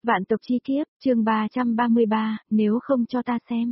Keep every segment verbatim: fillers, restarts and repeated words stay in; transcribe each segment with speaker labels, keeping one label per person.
Speaker 1: Vạn tộc chi kiếp, chương ba trăm ba mươi ba, nếu không cho ta xem,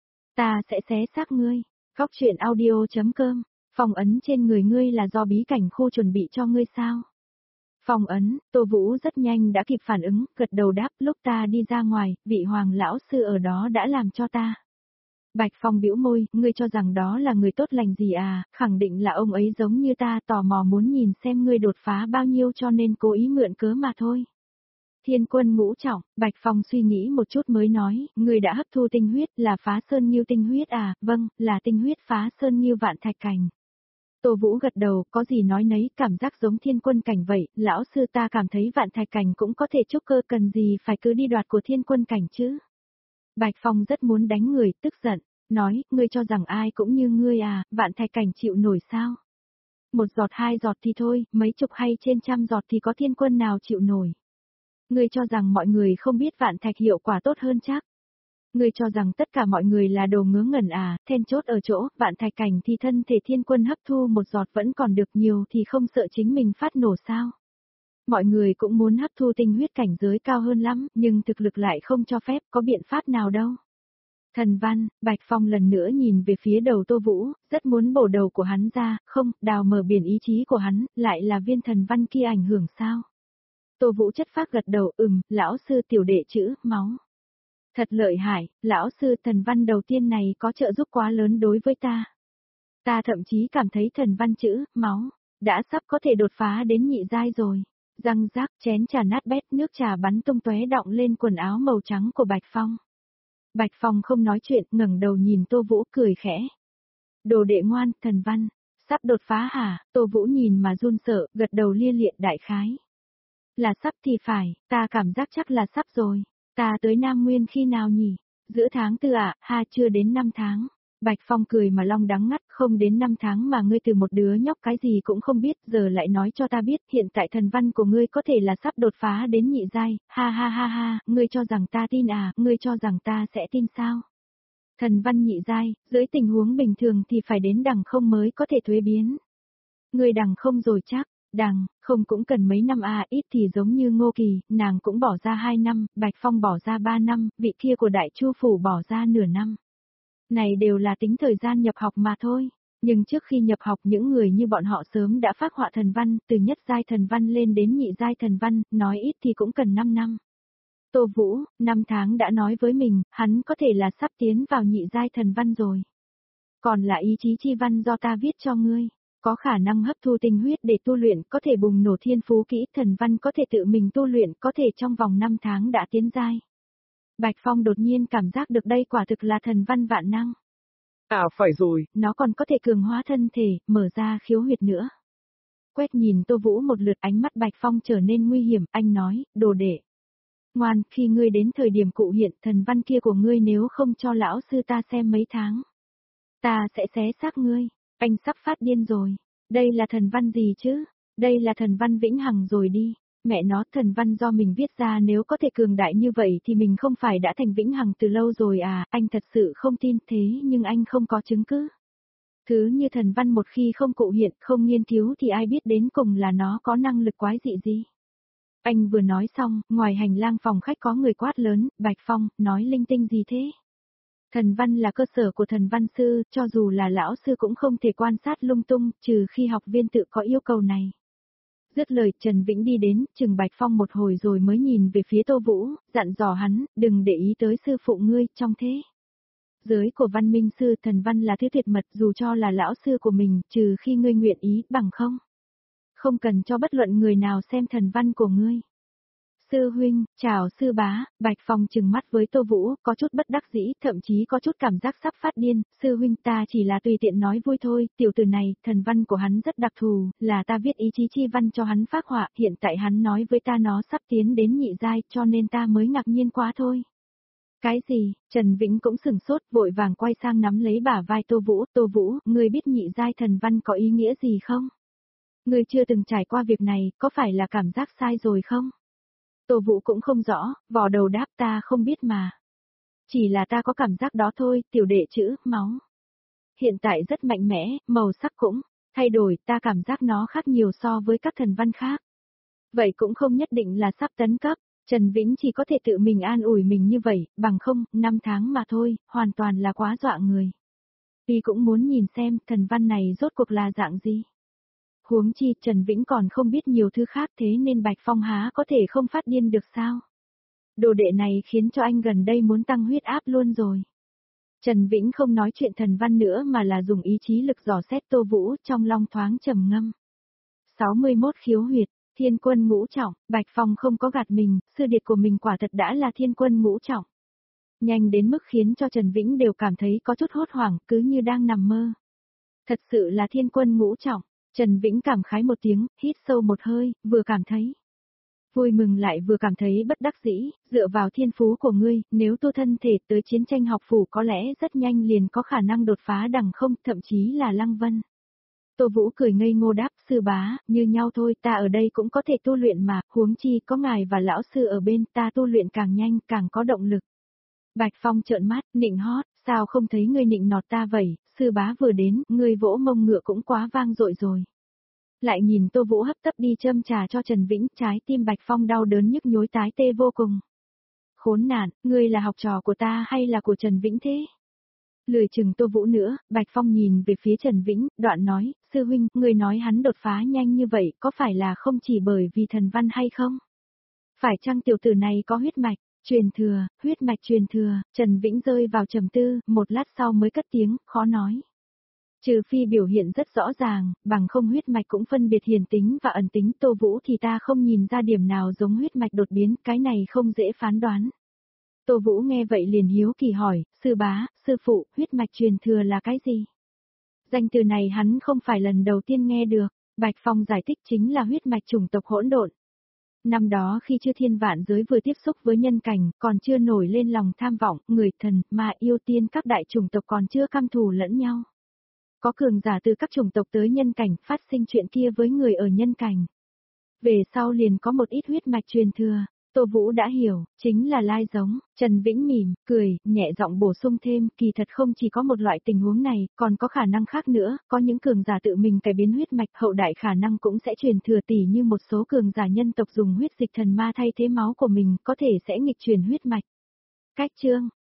Speaker 1: ta sẽ xé xác ngươi. Góc truyện audio.com, phong ấn trên người ngươi là do bí cảnh khu chuẩn bị cho ngươi sao? Phong ấn, Tô Vũ rất nhanh đã kịp phản ứng, gật đầu đáp, lúc ta đi ra ngoài, vị hoàng lão sư ở đó đã làm cho ta. Bạch Phong bĩu môi, ngươi cho rằng đó là người tốt lành gì à, khẳng định là ông ấy giống như ta tò mò muốn nhìn xem ngươi đột phá bao nhiêu cho nên cố ý mượn cớ mà thôi. Thiên quân ngũ trọng, Bạch Phong suy nghĩ một chút mới nói, ngươi đã hấp thu tinh huyết, là phá sơn nghiêu tinh huyết à, vâng, là tinh huyết phá sơn nghiêu vạn thạch cảnh. Tô Vũ gật đầu, có gì nói nấy, cảm giác giống thiên quân cảnh vậy, lão sư ta cảm thấy vạn thạch cảnh cũng có thể trúc cơ, cần gì phải cứ đi đoạt của thiên quân cảnh chứ. Bạch Phong rất muốn đánh người, tức giận, nói, ngươi cho rằng ai cũng như ngươi à, vạn thạch cảnh chịu nổi sao? Một giọt hai giọt thì thôi, mấy chục hay trên trăm giọt thì có thiên quân nào chịu nổi? Ngươi cho rằng mọi người không biết vạn thạch hiệu quả tốt hơn chắc? Ngươi cho rằng tất cả mọi người là đồ ngớ ngẩn à, then chốt ở chỗ, vạn thạch cảnh thì thân thể thiên quân hấp thu một giọt vẫn còn được nhiều thì không sợ chính mình phát nổ sao? Mọi người cũng muốn hấp thu tinh huyết cảnh giới cao hơn lắm, nhưng thực lực lại không cho phép, có biện pháp nào đâu. Thần văn, Bạch Phong lần nữa nhìn về phía đầu Tô Vũ, rất muốn bổ đầu của hắn ra, không, đào mở biển ý chí của hắn, lại là viên thần văn kia ảnh hưởng sao? Tô Vũ chất phác gật đầu, ừm, lão sư tiểu đệ chữ, máu. Thật lợi hại, lão sư thần văn đầu tiên này có trợ giúp quá lớn đối với ta. Ta thậm chí cảm thấy thần văn chữ, máu, đã sắp có thể đột phá đến nhị giai rồi. Răng rác, chén trà nát bét, nước trà bắn tung tóe đọng lên quần áo màu trắng của Bạch Phong. Bạch Phong không nói chuyện, ngẩng đầu nhìn Tô Vũ cười khẽ. Đồ đệ ngoan, thần văn, sắp đột phá hả? Tô Vũ nhìn mà run sợ, gật đầu lia lịa đại khái. Là sắp thì phải, ta cảm giác chắc là sắp rồi. Ta tới Nam Nguyên khi nào nhỉ? Giữa tháng tư ạ, à, ha chưa đến năm tháng. Bạch Phong cười mà long đắng ngắt, không đến năm tháng mà ngươi từ một đứa nhóc cái gì cũng không biết, giờ lại nói cho ta biết, hiện tại thần văn của ngươi có thể là sắp đột phá đến nhị giai, ha ha ha ha, ngươi cho rằng ta tin à, ngươi cho rằng ta sẽ tin sao? Thần văn nhị giai, dưới tình huống bình thường thì phải đến đằng không mới có thể thuế biến. Ngươi đằng không rồi chắc. Đằng, không cũng cần mấy năm à, ít thì giống như Ngô Kỳ, nàng cũng bỏ ra hai năm, Bạch Phong bỏ ra ba năm, vị kia của Đại Chu Phủ bỏ ra nửa năm. Này đều là tính thời gian nhập học mà thôi, nhưng trước khi nhập học những người như bọn họ sớm đã phác họa thần văn, từ nhất giai thần văn lên đến nhị giai thần văn, nói ít thì cũng cần năm năm. Tô Vũ, năm tháng đã nói với mình, hắn có thể là sắp tiến vào nhị giai thần văn rồi. Còn là ý chí chi văn do ta viết cho ngươi. Có khả năng hấp thu tinh huyết để tu luyện, có thể bùng nổ thiên phú kỹ, thần văn có thể tự mình tu luyện, có thể trong vòng năm tháng đã tiến giai. Bạch Phong đột nhiên cảm giác được đây quả thực là thần văn vạn năng.
Speaker 2: À phải rồi,
Speaker 1: nó còn có thể cường hóa thân thể, mở ra khiếu huyệt nữa. Quét nhìn Tô Vũ một lượt, ánh mắt Bạch Phong trở nên nguy hiểm, anh nói, đồ đệ. Ngoan, khi ngươi đến thời điểm cụ hiện, thần văn kia của ngươi nếu không cho lão sư ta xem mấy tháng, ta sẽ xé xác ngươi. Anh sắp phát điên rồi. Đây là thần văn gì chứ? Đây là thần văn vĩnh hằng rồi đi. Mẹ nó, thần văn do mình viết ra nếu có thể cường đại như vậy thì mình không phải đã thành vĩnh hằng từ lâu rồi à? Anh thật sự không tin thế nhưng anh không có chứng cứ. Thứ như thần văn một khi không cụ hiện, không nghiên cứu thì ai biết đến cùng là nó có năng lực quái dị gì. Anh vừa nói xong, ngoài hành lang phòng khách có người quát lớn, Bạch Phong, nói linh tinh gì thế? Thần văn là cơ sở của thần văn sư, cho dù là lão sư cũng không thể quan sát lung tung, trừ khi học viên tự có yêu cầu này. Dứt lời, Trần Vĩnh đi đến, chừng Bạch Phong một hồi rồi mới nhìn về phía Tô Vũ, dặn dò hắn, đừng để ý tới sư phụ ngươi, trong thế. Giới của văn minh sư, thần văn là thứ tuyệt mật dù cho là lão sư của mình, trừ khi ngươi nguyện ý, bằng không. Không cần cho bất luận người nào xem thần văn của ngươi. Sư huynh, chào sư bá, Bạch Phong trừng mắt với Tô Vũ, có chút bất đắc dĩ, thậm chí có chút cảm giác sắp phát điên, sư huynh ta chỉ là tùy tiện nói vui thôi, tiểu tử này, thần văn của hắn rất đặc thù, là ta viết ý chí chi văn cho hắn phác họa, hiện tại hắn nói với ta nó sắp tiến đến nhị giai, cho nên ta mới ngạc nhiên quá thôi. Cái gì? Trần Vĩnh cũng sừng sốt, vội vàng quay sang nắm lấy bả vai Tô Vũ, Tô Vũ, ngươi biết nhị giai thần văn có ý nghĩa gì không? Ngươi chưa từng trải qua việc này, có phải là cảm giác sai rồi không? Tô Vũ cũng không rõ, vò đầu đáp ta không biết mà. Chỉ là ta có cảm giác đó thôi, tiểu đệ chữ, máu. Hiện tại rất mạnh mẽ, màu sắc cũng thay đổi, ta cảm giác nó khác nhiều so với các thần văn khác. Vậy cũng không nhất định là sắp tấn cấp. Trần Vĩnh chỉ có thể tự mình an ủi mình như vậy, bằng không, năm tháng mà thôi, hoàn toàn là quá dọa người. Vì cũng muốn nhìn xem thần văn này rốt cuộc là dạng gì. Huống chi Trần Vĩnh còn không biết nhiều thứ khác thế nên Bạch Phong há có thể không phát điên được sao. Đồ đệ này khiến cho anh gần đây muốn tăng huyết áp luôn rồi. Trần Vĩnh không nói chuyện thần văn nữa mà là dùng ý chí lực dò xét Tô Vũ trong long thoáng trầm ngâm. sáu mươi mốt khiếu huyệt, thiên quân ngũ trọng, Bạch Phong không có gạt mình, sư điệt của mình quả thật đã là thiên quân ngũ trọng. Nhanh đến mức khiến cho Trần Vĩnh đều cảm thấy có chút hốt hoảng, cứ như đang nằm mơ. Thật sự là thiên quân ngũ trọng, Trần Vĩnh cảm khái một tiếng, hít sâu một hơi, vừa cảm thấy vui mừng lại vừa cảm thấy bất đắc dĩ, dựa vào thiên phú của ngươi, nếu tu thân thể tới chiến tranh học phủ có lẽ rất nhanh liền có khả năng đột phá đằng không, thậm chí là lăng vân. Tô Vũ cười ngây ngô đáp, sư bá, như nhau thôi, ta ở đây cũng có thể tu luyện mà, huống chi có ngài và lão sư ở bên, ta tu luyện càng nhanh, càng có động lực. Bạch Phong trợn mắt, nịnh hót, sao không thấy ngươi nịnh nọt ta vậy, sư bá vừa đến, ngươi vỗ mông ngựa cũng quá vang dội rồi. Lại nhìn Tô Vũ hấp tấp đi châm trà cho Trần Vĩnh, trái tim Bạch Phong đau đớn nhức nhối tái tê vô cùng. Khốn nạn, ngươi là học trò của ta hay là của Trần Vĩnh thế? Lười chừng Tô Vũ nữa, Bạch Phong nhìn về phía Trần Vĩnh, đoạn nói, sư huynh, ngươi nói hắn đột phá nhanh như vậy, có phải là không chỉ bởi vì thần văn hay không? Phải chăng tiểu tử này có huyết mạch, truyền thừa, huyết mạch truyền thừa, Trần Vĩnh rơi vào trầm tư, một lát sau mới cất tiếng, khó nói. Trừ phi biểu hiện rất rõ ràng, bằng không huyết mạch cũng phân biệt hiền tính và ẩn tính Tô Vũ thì ta không nhìn ra điểm nào giống huyết mạch đột biến, cái này không dễ phán đoán. Tô Vũ nghe vậy liền hiếu kỳ hỏi, sư bá, sư phụ, huyết mạch truyền thừa là cái gì? Danh từ này hắn không phải lần đầu tiên nghe được, Bạch Phong giải thích chính là huyết mạch chủng tộc hỗn độn. Năm đó khi chưa thiên vạn giới vừa tiếp xúc với nhân cảnh, còn chưa nổi lên lòng tham vọng, người thần, mà yêu tiên các đại chủng tộc còn chưa căm thù lẫn nhau. Có cường giả từ các chủng tộc tới nhân cảnh phát sinh chuyện kia với người ở nhân cảnh. Về sau liền có một ít huyết mạch truyền thừa, Tô Vũ đã hiểu, chính là lai giống, Trần Vĩnh mỉm, cười, nhẹ giọng bổ sung thêm, kỳ thật không chỉ có một loại tình huống này, còn có khả năng khác nữa, có những cường giả tự mình cải biến huyết mạch hậu đại khả năng cũng sẽ truyền thừa tỉ như một số cường giả nhân tộc dùng huyết dịch thần ma thay thế máu của mình có thể sẽ nghịch truyền huyết mạch. Cách chương